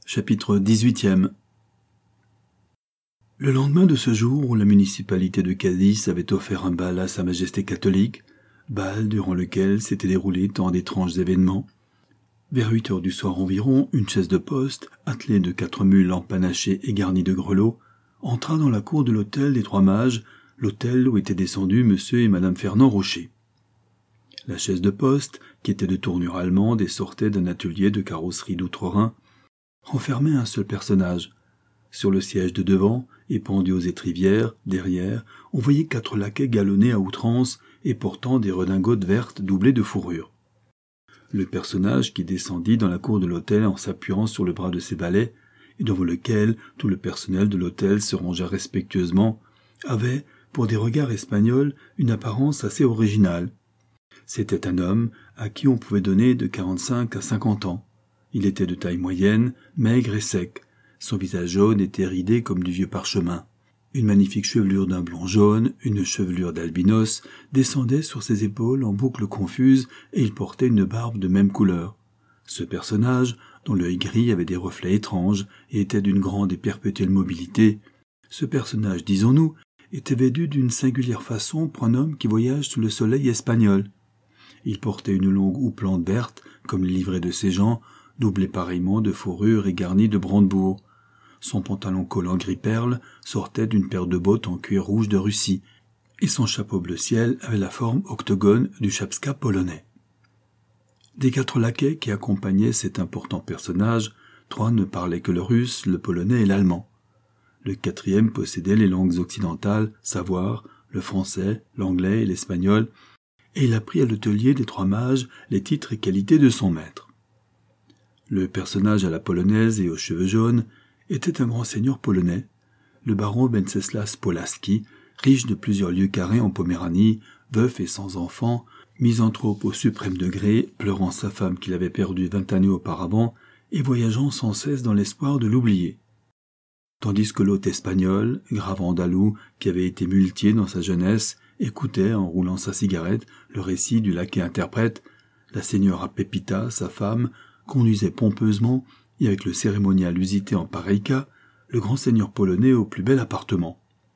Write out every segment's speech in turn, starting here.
Chapitre 18e. Le lendemain de ce jour où la municipalité de Cadiz avait offert un bal à Sa Majesté catholique, bal durant lequel s'étaient déroulés tant d'étranges événements, vers 8 heures du soir environ, une chaise de poste, attelée de 4 mules empanachées et garnies de grelots, entra dans la cour de l'hôtel des Trois Mages, l'hôtel où étaient descendus monsieur et madame Fernand Rocher. La chaise de poste, qui était de tournure allemande et sortait d'un atelier de carrosserie d'outre-Rhin, renfermait un seul personnage. Sur le siège de devant, et pendu aux étrivières, derrière, on voyait 4 laquais galonnés à outrance et portant des redingotes vertes doublées de fourrure. Le personnage qui descendit dans la cour de l'hôtel en s'appuyant sur le bras de ses valets, et devant lequel tout le personnel de l'hôtel se rangea respectueusement, avait, pour des regards espagnols, une apparence assez originale. C'était un homme à qui on pouvait donner de 45 à 50 ans. Il était de taille moyenne, maigre et sec. Son visage jaune était ridé comme du vieux parchemin. Une magnifique chevelure d'un blond jaune, une chevelure d'albinos, descendait sur ses épaules en boucles confuses et il portait une barbe de même couleur. Ce personnage, dont l'œil gris avait des reflets étranges et était d'une grande et perpétuelle mobilité, ce personnage, disons-nous, était vêtu d'une singulière façon pour un homme qui voyage sous le soleil espagnol. Il portait une longue houppelande verte, comme les livrées de ses gens, doublée pareillement de fourrure et garnie de brandebourgs. Son pantalon collant gris perle sortait d'une paire de bottes en cuir rouge de Russie, et son chapeau bleu ciel avait la forme octogone du chapska polonais. Des 4 laquais qui accompagnaient cet important personnage, 3 ne parlaient que le russe, le polonais et l'allemand. Le 4e possédait les langues occidentales, savoir le français, l'anglais et l'espagnol, et il apprit à l'hôtelier des Trois Mages les titres et qualités de son maître. Le personnage à la polonaise et aux cheveux jaunes était un grand seigneur polonais, le baron Wenceslas Polaski, riche de plusieurs lieues carrées en Poméranie, veuf et sans enfant, misanthrope au suprême degré, pleurant sa femme qu'il avait perdue 20 années auparavant et voyageant sans cesse dans l'espoir de l'oublier. Tandis que l'hôte espagnol, grave andalou, qui avait été muletier dans sa jeunesse, écoutait, en roulant sa cigarette, le récit du laquais interprète, la señora Pepita, sa femme, conduisait pompeusement, et avec le cérémonial usité en pareil cas, le grand seigneur polonais au plus bel appartement.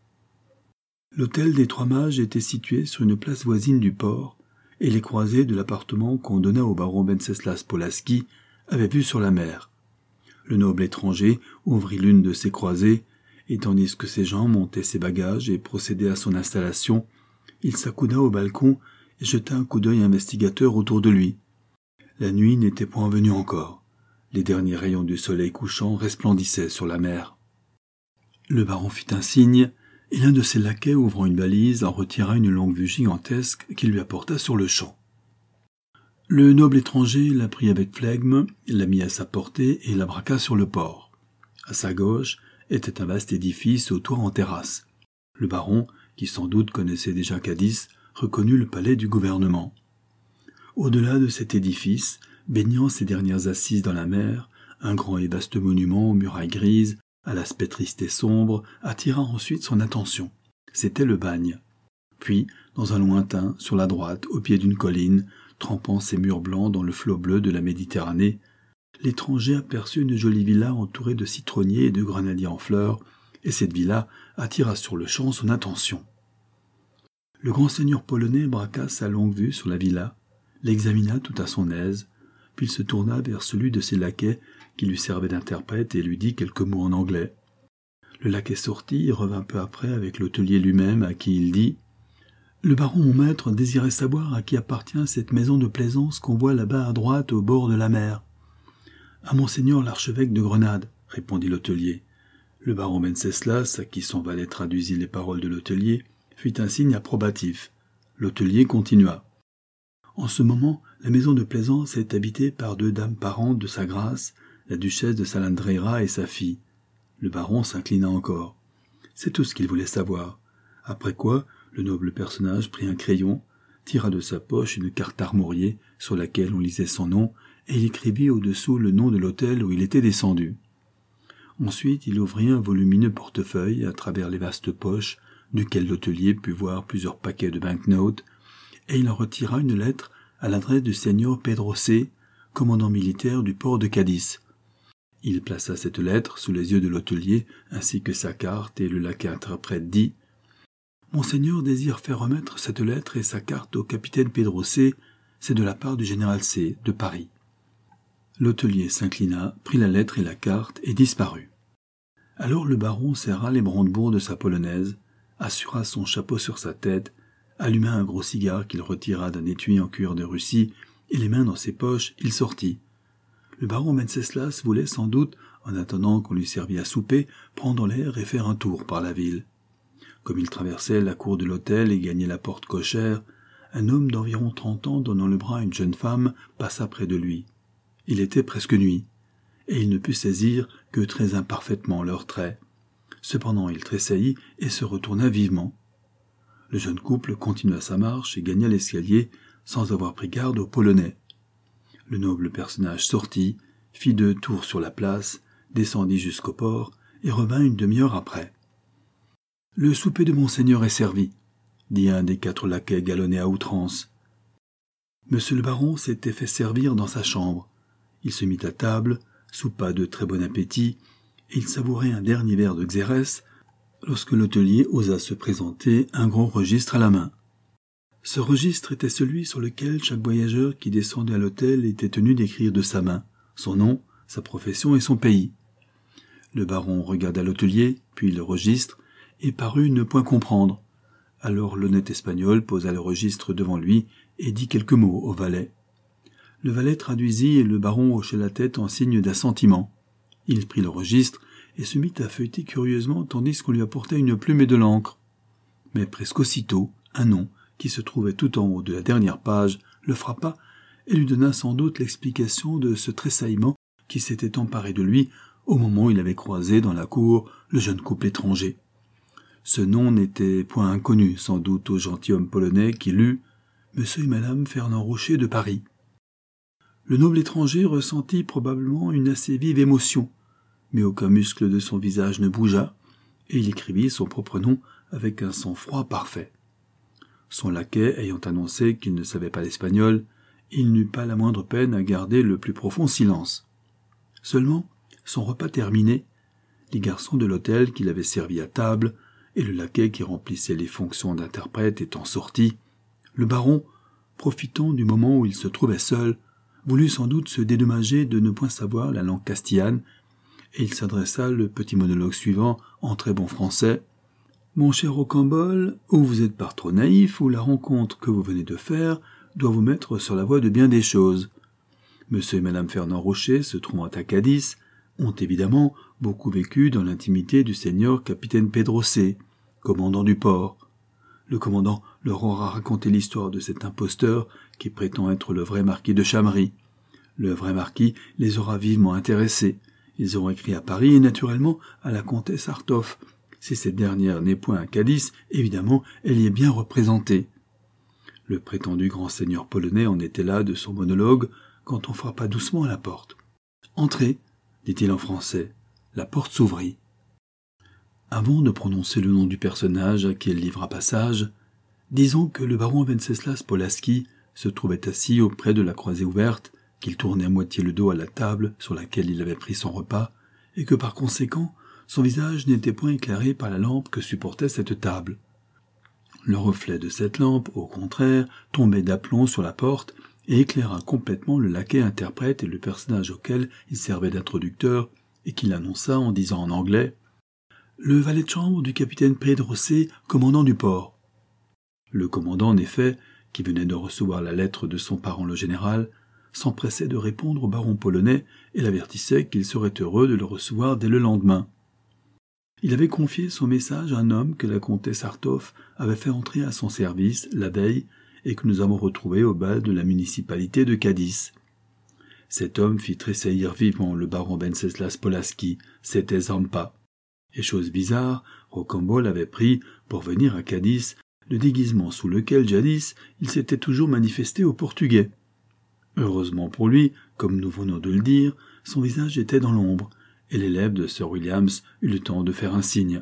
L'hôtel des Trois Mages était situé sur une place voisine du port, et les croisées de l'appartement qu'on donna au baron Wenceslas Polaski avaient vue sur la mer. Le noble étranger ouvrit l'une de ces croisées, et tandis que ses gens montaient ses bagages et procédaient à son installation, il s'accouda au balcon et jeta un coup d'œil investigateur autour de lui. La nuit n'était point venue encore. Les derniers rayons du soleil couchant resplendissaient sur la mer. Le baron fit un signe, et l'un de ses laquais, ouvrant une valise, en retira une longue vue gigantesque qu'il lui apporta sur-le-champ. Le noble étranger la prit avec flegme, la mit à sa portée et la braqua sur le port. À sa gauche était un vaste édifice au toit en terrasse. Le baron, qui sans doute connaissait déjà Cadiz, reconnut le palais du gouvernement. Au-delà de cet édifice, baignant ses dernières assises dans la mer, un grand et vaste monument aux murailles grises, à l'aspect triste et sombre, attira ensuite son attention. C'était le bagne. Puis, dans un lointain, sur la droite, au pied d'une colline, trempant ses murs blancs dans le flot bleu de la Méditerranée, l'étranger aperçut une jolie villa entourée de citronniers et de grenadiers en fleurs, et cette villa attira sur-le-champ son attention. Le grand seigneur polonais braqua sa longue vue sur la villa, l'examina tout à son aise, puis il se tourna vers celui de ses laquais qui lui servait d'interprète et lui dit quelques mots en anglais. Le laquais sortit et revint peu après avec l'hôtelier lui-même à qui il dit « Le baron, mon maître, désirait savoir à qui appartient cette maison de plaisance qu'on voit là-bas à droite au bord de la mer. »« À monseigneur l'archevêque de Grenade, » répondit l'hôtelier. Le baron Wenceslas, à qui son valet traduisit les paroles de l'hôtelier, fit un signe approbatif. L'hôtelier continua. En ce moment, la maison de plaisance est habitée par 2 dames parentes de sa grâce, la duchesse de Salandreira et sa fille. Le baron s'inclina encore. C'est tout ce qu'il voulait savoir. Après quoi, le noble personnage prit un crayon, tira de sa poche une carte armoriée sur laquelle on lisait son nom, et il écrivit au-dessous le nom de l'hôtel où il était descendu. Ensuite, il ouvrit un volumineux portefeuille à travers les vastes poches, duquel l'hôtelier put voir plusieurs paquets de banknotes, et il en retira une lettre à l'adresse du seigneur Pedro C., commandant militaire du port de Cadiz. Il plaça cette lettre sous les yeux de l'hôtelier, ainsi que sa carte, et le laquais interprète dit « Monseigneur désire faire remettre cette lettre et sa carte au capitaine Pedro C. C'est de la part du général C. de Paris. » L'hôtelier s'inclina, prit la lettre et la carte et disparut. Alors le baron serra les brandebourgs de sa polonaise, assura son chapeau sur sa tête, alluma un gros cigare qu'il retira d'un étui en cuir de Russie, et les mains dans ses poches, il sortit. Le baron Wenceslas voulait sans doute, en attendant qu'on lui servît à souper, prendre l'air et faire un tour par la ville. Comme il traversait la cour de l'hôtel et gagnait la porte cochère, un homme d'environ 30 ans donnant le bras à une jeune femme passa près de lui. Il était presque nuit, et il ne put saisir que très imparfaitement leurs traits. Cependant il tressaillit et se retourna vivement. Le jeune couple continua sa marche et gagna l'escalier sans avoir pris garde aux Polonais. Le noble personnage sortit, fit 2 tours sur la place, descendit jusqu'au port et revint une demi-heure après. « Le souper de monseigneur est servi », dit un des 4 laquais galonnés à outrance. Monsieur le baron s'était fait servir dans sa chambre. Il se mit à table, soupa de très bon appétit, et il savourait un dernier verre de xérès lorsque l'hôtelier osa se présenter, un gros registre à la main. Ce registre était celui sur lequel chaque voyageur qui descendait à l'hôtel était tenu d'écrire de sa main son nom, sa profession et son pays. Le baron regarda l'hôtelier, puis le registre, et parut ne point comprendre. Alors l'honnête Espagnol posa le registre devant lui et dit quelques mots au valet. Le valet traduisit et le baron hocha la tête en signe d'assentiment. Il prit le registre et se mit à feuilleter curieusement tandis qu'on lui apportait une plume et de l'encre. Mais presque aussitôt, un nom, qui se trouvait tout en haut de la dernière page, le frappa et lui donna sans doute l'explication de ce tressaillement qui s'était emparé de lui au moment où il avait croisé dans la cour le jeune couple étranger. Ce nom n'était point inconnu, sans doute, au gentilhomme polonais qui lut « Monsieur et Madame Fernand Rocher de Paris ». Le noble étranger ressentit probablement une assez vive émotion, mais aucun muscle de son visage ne bougea, et il écrivit son propre nom avec un sang-froid parfait. Son laquais ayant annoncé qu'il ne savait pas l'espagnol, il n'eut pas la moindre peine à garder le plus profond silence. Seulement, son repas terminé, les garçons de l'hôtel qui l'avaient servi à table et le laquais qui remplissait les fonctions d'interprète étant sortis, le baron, profitant du moment où il se trouvait seul, voulut sans doute se dédommager de ne point savoir la langue castillane, et il s'adressa le petit monologue suivant en très bon français. « Mon cher Rocambole, ou vous êtes par trop naïf, ou la rencontre que vous venez de faire doit vous mettre sur la voie de bien des choses. Monsieur et Madame Fernand Rocher, se trouvant à Cadix, ont évidemment beaucoup vécu dans l'intimité du seigneur capitaine Pedro C., commandant du port. Le commandant leur aura raconté l'histoire de cet imposteur qui prétend être le vrai marquis de Chamery. Le vrai marquis les aura vivement intéressés. Ils auront écrit à Paris et naturellement à la comtesse Artoff. Si cette dernière n'est point à Cadix, évidemment, elle y est bien représentée. » Le prétendu grand seigneur polonais en était là de son monologue quand on frappa doucement à la porte. « Entrez » dit-il en français. La porte s'ouvrit. Avant de prononcer le nom du personnage à qui elle livra passage, disons que le baron Wenceslas Polaski se trouvait assis auprès de la croisée ouverte, qu'il tournait à moitié le dos à la table sur laquelle il avait pris son repas, et que par conséquent, son visage n'était point éclairé par la lampe que supportait cette table. Le reflet de cette lampe, au contraire, tombait d'aplomb sur la porte et éclaira complètement le laquais interprète et le personnage auquel il servait d'introducteur, et qui l'annonça en disant en anglais « Le valet de chambre du capitaine Pedro C., commandant du port. » Le commandant, en effet, qui venait de recevoir la lettre de son parent le général, s'empressait de répondre au baron polonais et l'avertissait qu'il serait heureux de le recevoir dès le lendemain. Il avait confié son message à un homme que la comtesse Artoff avait fait entrer à son service la veille et que nous avons retrouvé au bal de la municipalité de Cadix. Cet homme fit tressaillir vivement le baron Wenceslas Polaski, c'était Zampa. Et chose bizarre, Rocambole avait pris, pour venir à Cadix, le déguisement sous lequel jadis il s'était toujours manifesté aux Portugais. Heureusement pour lui, comme nous venons de le dire, son visage était dans l'ombre, et les lèvres de Sir Williams eut le temps de faire un signe.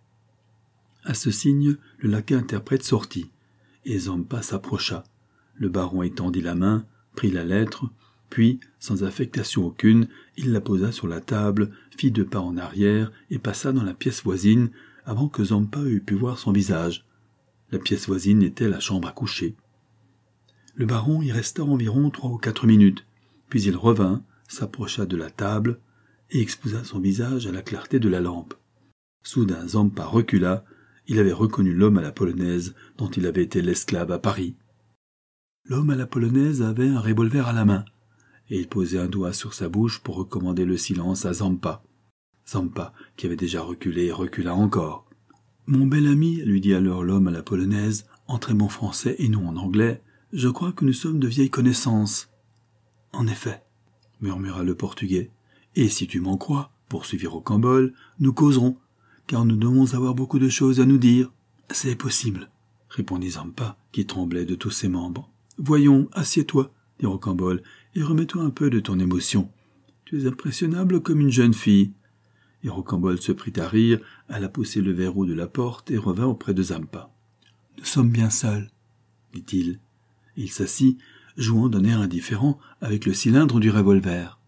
À ce signe, le laquais interprète sortit, et Zampa s'approcha. Le baron étendit la main, prit la lettre, Puis, sans affectation aucune, il la posa sur la table, fit 2 pas en arrière et passa dans la pièce voisine avant que Zampa eût pu voir son visage. La pièce voisine était la chambre à coucher. Le baron y resta environ 3 ou 4 minutes, puis il revint, s'approcha de la table et exposa son visage à la clarté de la lampe. Soudain Zampa recula, il avait reconnu l'homme à la polonaise dont il avait été l'esclave à Paris. L'homme à la polonaise avait un revolver à la main, et il posait un doigt sur sa bouche pour recommander le silence à Zampa. Zampa, qui avait déjà reculé, recula encore. « Mon bel ami, lui dit alors l'homme à la polonaise, en très bon français et non en anglais, je crois que nous sommes de vieilles connaissances. »« En effet, murmura le portugais, et si tu m'en crois, poursuivit Rocambole, nous causerons, car nous devons avoir beaucoup de choses à nous dire. »« C'est possible, répondit Zampa, qui tremblait de tous ses membres. Voyons, assieds-toi, dit Rocambole, et remets-toi un peu de ton émotion. Tu es impressionnable comme une jeune fille. Et Rocambole se prit à rire, alla pousser le verrou de la porte et revint auprès de Zampa. « Nous sommes bien seuls, dit-il. Il s'assit, jouant d'un air indifférent avec le cylindre du revolver.